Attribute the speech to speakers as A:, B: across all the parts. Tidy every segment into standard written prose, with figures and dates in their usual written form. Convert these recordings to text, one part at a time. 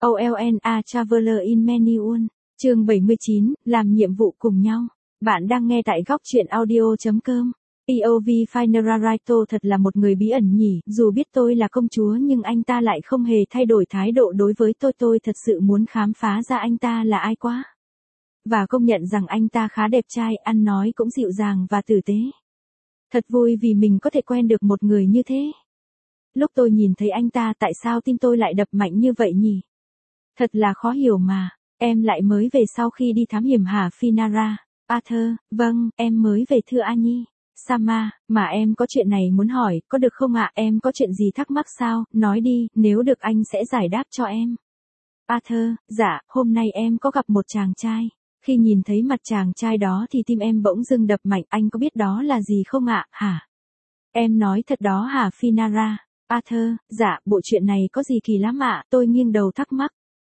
A: OLNA Traveler in Manual, chương 79, làm nhiệm vụ cùng nhau. Bạn đang nghe tại góc truyện audio.com. POV Finarito thật là một người bí ẩn nhỉ, dù biết tôi là công chúa nhưng anh ta lại không hề thay đổi thái độ đối với tôi thật sự muốn khám phá ra anh ta là ai quá. Và công nhận rằng anh ta khá đẹp trai, ăn nói cũng dịu dàng và tử tế. Thật vui vì mình có thể quen được một người như thế. Lúc tôi nhìn thấy anh ta tại sao tim tôi lại đập mạnh như vậy nhỉ? Thật là khó hiểu mà, em lại mới về sau khi đi thám hiểm hả Finara? Arthur, vâng, em mới về thưa Annie. Sama, mà em có chuyện này muốn hỏi, có được không ạ? Em có chuyện gì thắc mắc sao? Nói đi, nếu được anh sẽ giải đáp cho em. Arthur, dạ, hôm nay em có gặp một chàng trai. Khi nhìn thấy mặt chàng trai đó thì tim em bỗng dưng đập mạnh, anh có biết đó là gì không ạ? Hả? Em nói thật đó hả Finara? Arthur, dạ, bộ chuyện này có gì kỳ lắm ạ? Tôi nghiêng đầu thắc mắc.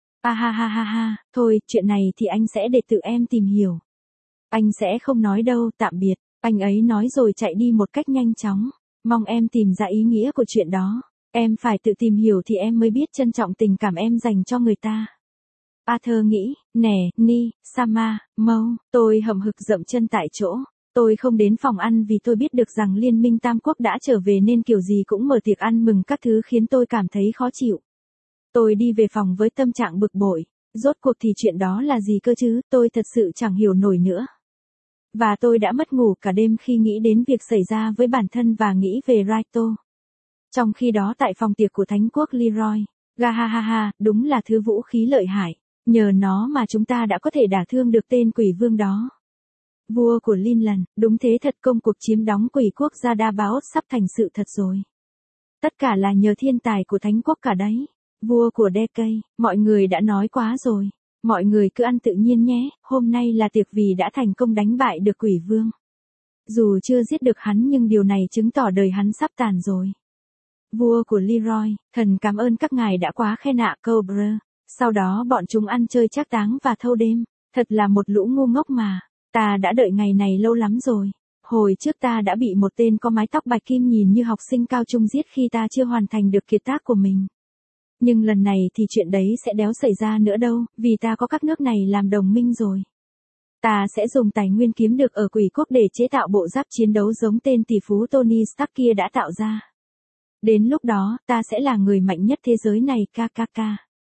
A: Ha, thôi, chuyện này thì anh sẽ để tự em tìm hiểu. Anh sẽ không nói đâu, tạm biệt. Anh ấy nói rồi chạy đi một cách nhanh chóng. Mong em tìm ra ý nghĩa của chuyện đó. Em phải tự tìm hiểu thì em mới biết trân trọng tình cảm em dành cho người ta. Arthur nghĩ, nè, Ni, Sama, Mau, tôi hậm hực dậm chân tại chỗ. Tôi không đến phòng ăn vì tôi biết được rằng Liên minh Tam Quốc đã trở về nên kiểu gì cũng mở tiệc ăn mừng các thứ khiến tôi cảm thấy khó chịu. Tôi đi về phòng với tâm trạng bực bội. Rốt cuộc thì chuyện đó là gì cơ chứ, tôi thật sự chẳng hiểu nổi nữa. Và tôi đã mất ngủ cả đêm khi nghĩ đến việc xảy ra với bản thân và nghĩ về Raito. Trong khi đó tại phòng tiệc của Thánh quốc Leroy, gahahaha, đúng là thứ vũ khí lợi hại. Nhờ nó mà chúng ta đã có thể đả thương được tên quỷ vương đó. Vua của Linland, đúng thế thật, công cuộc chiếm đóng quỷ quốc gia Dabaos sắp thành sự thật rồi. Tất cả là nhờ thiên tài của Thánh quốc cả đấy. Vua của Decay, mọi người đã nói quá rồi. Mọi người cứ ăn tự nhiên nhé, hôm nay là tiệc vì đã thành công đánh bại được quỷ vương. Dù chưa giết được hắn nhưng điều này chứng tỏ đời hắn sắp tàn rồi. Vua của Leroy, thần cảm ơn các ngài đã quá khen ạ Cobra. Sau đó bọn chúng ăn chơi trác táng và thâu đêm. Thật là một lũ ngu ngốc mà. Ta đã đợi ngày này lâu lắm rồi. Hồi trước ta đã bị một tên có mái tóc bạch kim nhìn như học sinh cao trung giết khi ta chưa hoàn thành được kiệt tác của mình. Nhưng lần này thì chuyện đấy sẽ đéo xảy ra nữa đâu, vì ta có các nước này làm đồng minh rồi. Ta sẽ dùng tài nguyên kiếm được ở quỷ quốc để chế tạo bộ giáp chiến đấu giống tên tỷ phú Tony Stark kia đã tạo ra. Đến lúc đó, ta sẽ là người mạnh nhất thế giới này kkk.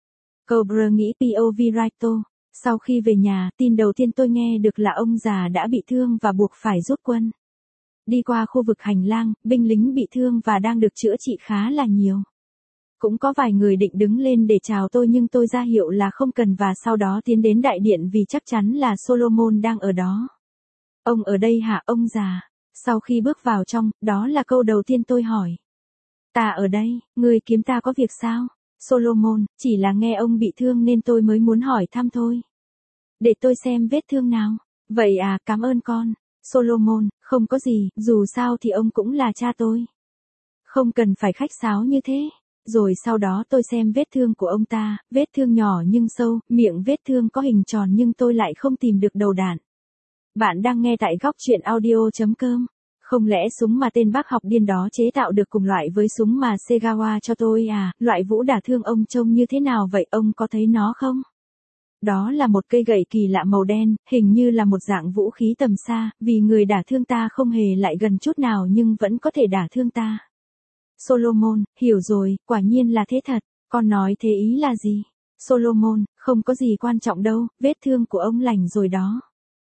A: Cobra nghĩ POV Raito. Sau khi về nhà, tin đầu tiên tôi nghe được là ông già đã bị thương và buộc phải rút quân. Đi qua khu vực hành lang, binh lính bị thương và đang được chữa trị khá là nhiều. Cũng có vài người định đứng lên để chào tôi nhưng tôi ra hiệu là không cần và sau đó tiến đến đại điện vì chắc chắn là Solomon đang ở đó. Ông ở đây hả ông già? Sau khi bước vào trong, đó là câu đầu tiên tôi hỏi. Ta ở đây, người kiếm ta có việc sao? Solomon, chỉ là nghe ông bị thương nên tôi mới muốn hỏi thăm thôi. Để tôi xem vết thương nào. Vậy à, cảm ơn con. Solomon, không có gì, dù sao thì ông cũng là cha tôi. Không cần phải khách sáo như thế. Rồi sau đó tôi xem vết thương của ông ta, vết thương nhỏ nhưng sâu, miệng vết thương có hình tròn nhưng tôi lại không tìm được đầu đạn. Bạn đang nghe tại góc truyện audio.com. Không lẽ súng mà tên bác học điên đó chế tạo được cùng loại với súng mà Segawa cho tôi à, loại vũ đả thương ông trông như thế nào vậy, ông có thấy nó không? Đó là một cây gậy kỳ lạ màu đen, hình như là một dạng vũ khí tầm xa, vì người đả thương ta không hề lại gần chút nào nhưng vẫn có thể đả thương ta. Solomon, hiểu rồi, quả nhiên là thế thật, con nói thế ý là gì? Solomon, không có gì quan trọng đâu, vết thương của ông lành rồi đó.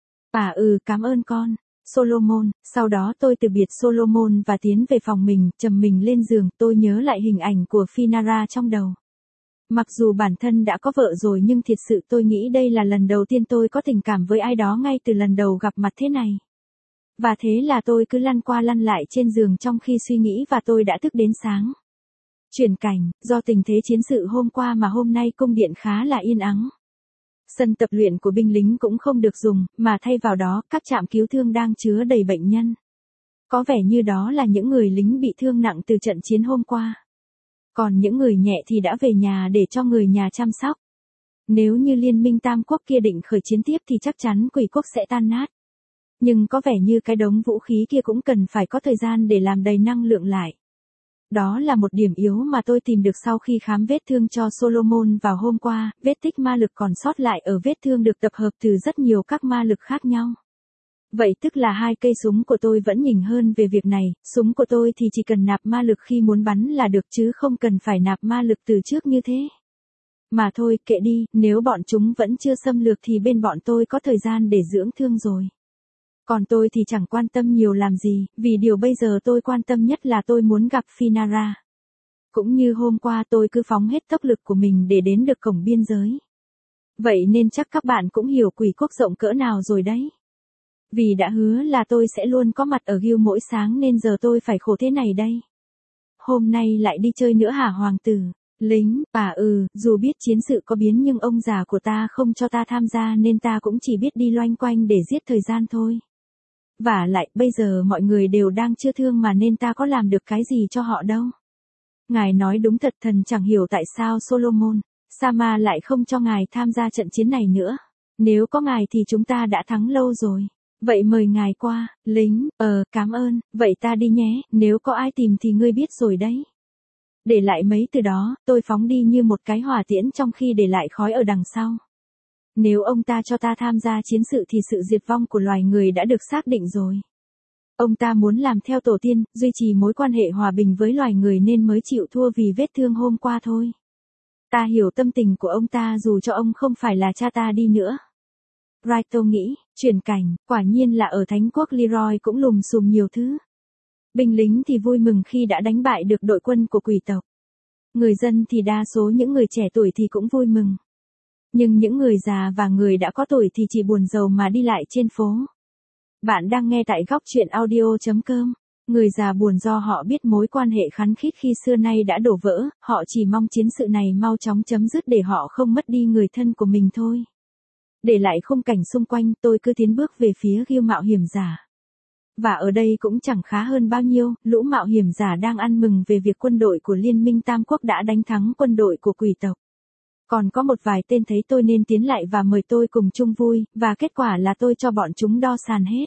A: Cảm ơn con. Solomon, sau đó tôi từ biệt Solomon và tiến về phòng mình, trầm mình lên giường, tôi nhớ lại hình ảnh của Finara trong đầu. Mặc dù bản thân đã có vợ rồi nhưng thiệt sự tôi nghĩ đây là lần đầu tiên tôi có tình cảm với ai đó ngay từ lần đầu gặp mặt thế này. Và thế là tôi cứ lăn qua lăn lại trên giường trong khi suy nghĩ và tôi đã thức đến sáng. Chuyển cảnh, do tình thế chiến sự hôm qua mà hôm nay cung điện khá là yên ắng. Sân tập luyện của binh lính cũng không được dùng, mà thay vào đó các trạm cứu thương đang chứa đầy bệnh nhân. Có vẻ như đó là những người lính bị thương nặng từ trận chiến hôm qua. Còn những người nhẹ thì đã về nhà để cho người nhà chăm sóc. Nếu như Liên minh Tam Quốc kia định khởi chiến tiếp thì chắc chắn quỷ quốc sẽ tan nát. Nhưng có vẻ như cái đống vũ khí kia cũng cần phải có thời gian để làm đầy năng lượng lại. Đó là một điểm yếu mà tôi tìm được sau khi khám vết thương cho Solomon vào hôm qua, vết tích ma lực còn sót lại ở vết thương được tập hợp từ rất nhiều các ma lực khác nhau. Vậy tức là 2 cây súng của tôi vẫn nhỉnh hơn về việc này, súng của tôi thì chỉ cần nạp ma lực khi muốn bắn là được chứ không cần phải nạp ma lực từ trước như thế. Mà thôi, kệ đi, nếu bọn chúng vẫn chưa xâm lược thì bên bọn tôi có thời gian để dưỡng thương rồi. Còn tôi thì chẳng quan tâm nhiều làm gì, vì điều bây giờ tôi quan tâm nhất là tôi muốn gặp Finara. Cũng như hôm qua tôi cứ phóng hết tốc lực của mình để đến được cổng biên giới. Vậy nên chắc các bạn cũng hiểu quỷ quốc rộng cỡ nào rồi đấy. Vì đã hứa là tôi sẽ luôn có mặt ở Gil mỗi sáng nên giờ tôi phải khổ thế này đây. Hôm nay lại đi chơi nữa hả hoàng tử? Lính, dù biết chiến sự có biến nhưng ông già của ta không cho ta tham gia nên ta cũng chỉ biết đi loanh quanh để giết thời gian thôi. Vả lại, bây giờ mọi người đều đang chữa thương mà nên ta có làm được cái gì cho họ đâu. Ngài nói đúng thật, thần chẳng hiểu tại sao Solomon, Sama lại không cho ngài tham gia trận chiến này nữa. Nếu có ngài thì chúng ta đã thắng lâu rồi. Vậy mời ngài qua, lính, cảm ơn, vậy ta đi nhé, nếu có ai tìm thì ngươi biết rồi đấy. Để lại mấy từ đó, tôi phóng đi như một cái hỏa tiễn trong khi để lại khói ở đằng sau. Nếu ông ta cho ta tham gia chiến sự thì sự diệt vong của loài người đã được xác định rồi. Ông ta muốn làm theo tổ tiên, duy trì mối quan hệ hòa bình với loài người nên mới chịu thua vì vết thương hôm qua thôi. Ta hiểu tâm tình của ông ta dù cho ông không phải là cha ta đi nữa. Raito nghĩ, chuyển cảnh, quả nhiên là ở Thánh quốc Leroy cũng lùm xùm nhiều thứ. Binh lính thì vui mừng khi đã đánh bại được đội quân của quỷ tộc. Người dân thì đa số những người trẻ tuổi thì cũng vui mừng. Nhưng những người già và người đã có tuổi thì chỉ buồn rầu mà đi lại trên phố. Bạn đang nghe tại góc chuyện audio.com. Người già buồn do họ biết mối quan hệ khăng khít khi xưa nay đã đổ vỡ, họ chỉ mong chiến sự này mau chóng chấm dứt để họ không mất đi người thân của mình thôi. Để lại khung cảnh xung quanh, tôi cứ tiến bước về phía Gil mạo hiểm giả. Và ở đây cũng chẳng khá hơn bao nhiêu, lũ mạo hiểm giả đang ăn mừng về việc quân đội của Liên minh Tam Quốc đã đánh thắng quân đội của quỷ tộc. Còn có một vài tên thấy tôi nên tiến lại và mời tôi cùng chung vui, và kết quả là tôi cho bọn chúng đo sàn hết.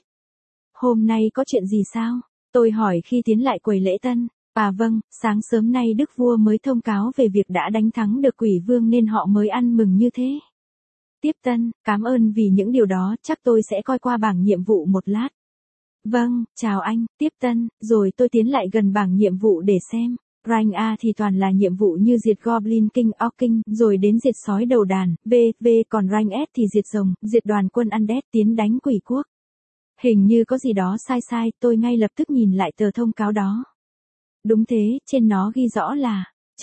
A: Hôm nay có chuyện gì sao? Tôi hỏi khi tiến lại quầy lễ tân. Vâng, sáng sớm nay Đức Vua mới thông cáo về việc đã đánh thắng được quỷ vương nên họ mới ăn mừng như thế. Tiếp tân, cảm ơn vì những điều đó, chắc tôi sẽ coi qua bảng nhiệm vụ một lát. Vâng, chào anh, tiếp tân, rồi tôi tiến lại gần bảng nhiệm vụ để xem. Rank A thì toàn là nhiệm vụ như diệt Goblin King Orking, rồi đến diệt sói đầu đàn, còn rank S thì diệt rồng, diệt đoàn quân Undead tiến đánh quỷ quốc. Hình như có gì đó sai, tôi ngay lập tức nhìn lại tờ thông cáo đó. Đúng thế, trên nó ghi rõ là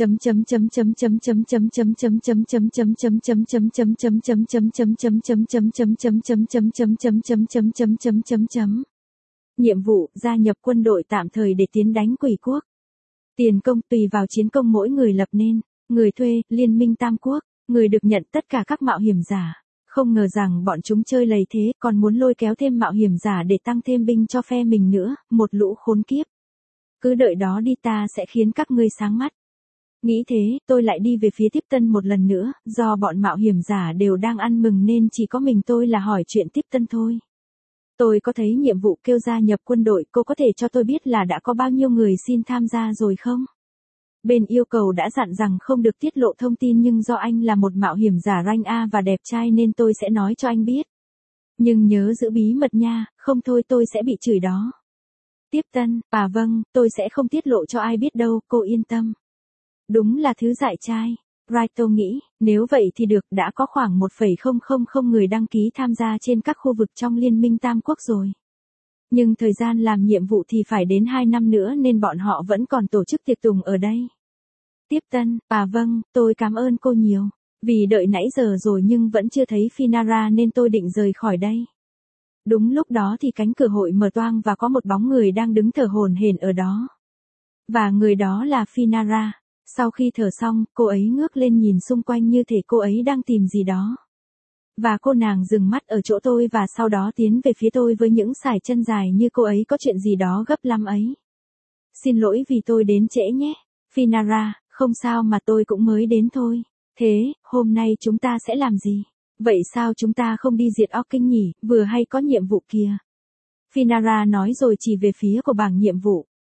A: nhiệm vụ gia nhập quân đội tạm thời để tiến đánh quỷ quốc. Tiền công tùy vào chiến công mỗi người lập nên, người thuê, Liên minh Tam Quốc, người được nhận tất cả các mạo hiểm giả. Không ngờ rằng bọn chúng chơi lầy thế, còn muốn lôi kéo thêm mạo hiểm giả để tăng thêm binh cho phe mình nữa, một lũ khốn kiếp. Cứ đợi đó đi, ta sẽ khiến các ngươi sáng mắt. Nghĩ thế, tôi lại đi về phía tiếp tân một lần nữa, do bọn mạo hiểm giả đều đang ăn mừng nên chỉ có mình tôi là hỏi chuyện tiếp tân thôi. Tôi có thấy nhiệm vụ kêu gia nhập quân đội, cô có thể cho tôi biết là đã có bao nhiêu người xin tham gia rồi không? Bên yêu cầu đã dặn rằng không được tiết lộ thông tin nhưng do anh là một mạo hiểm giả rank A và đẹp trai nên tôi sẽ nói cho anh biết. Nhưng nhớ giữ bí mật nha, không thôi tôi sẽ bị chửi đó. Tiếp tân, vâng, tôi sẽ không tiết lộ cho ai biết đâu, cô yên tâm. Đúng là thứ dại trai. Raito nghĩ, nếu vậy thì được, đã có khoảng 1,000 người đăng ký tham gia trên các khu vực trong Liên minh Tam Quốc rồi. Nhưng thời gian làm nhiệm vụ thì phải đến 2 năm nữa nên bọn họ vẫn còn tổ chức tiệc tùng ở đây. Tiếp tân, vâng, tôi cảm ơn cô nhiều. Vì đợi nãy giờ rồi nhưng vẫn chưa thấy Finara nên tôi định rời khỏi đây. Đúng lúc đó thì cánh cửa hội mở toang và có một bóng người đang đứng thở hổn hển ở đó. Và người đó là Finara. Sau khi thở xong, cô ấy ngước lên nhìn xung quanh như thể cô ấy đang tìm gì đó. Và cô nàng dừng mắt ở chỗ tôi và sau đó tiến về phía tôi với những sải chân dài như cô ấy có chuyện gì đó gấp lắm ấy. Xin lỗi vì tôi đến trễ nhé. Finara, không sao mà tôi cũng mới đến thôi. Thế, hôm nay chúng ta sẽ làm gì? Vậy sao chúng ta không đi diệt Orking nhỉ, vừa hay có nhiệm vụ kìa. Finara nói rồi chỉ về phía của bảng nhiệm vụ.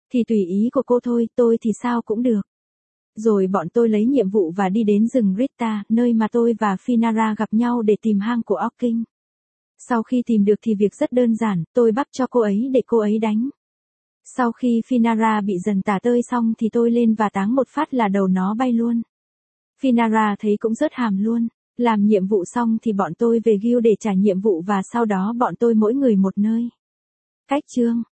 A: Thì tùy ý của cô thôi, tôi thì sao cũng được. Rồi bọn tôi lấy nhiệm vụ và đi đến rừng Rita, nơi mà tôi và Finara gặp nhau để tìm hang của Orking. Sau khi tìm được thì việc rất đơn giản, tôi bắt cho cô ấy để cô ấy đánh. Sau khi Finara bị dần tả tơi xong thì tôi lên và táng một phát là đầu nó bay luôn. Finara thấy cũng rớt hàm luôn. Làm nhiệm vụ xong thì bọn tôi về guild để trả nhiệm vụ và sau đó bọn tôi mỗi người một nơi. Cách chương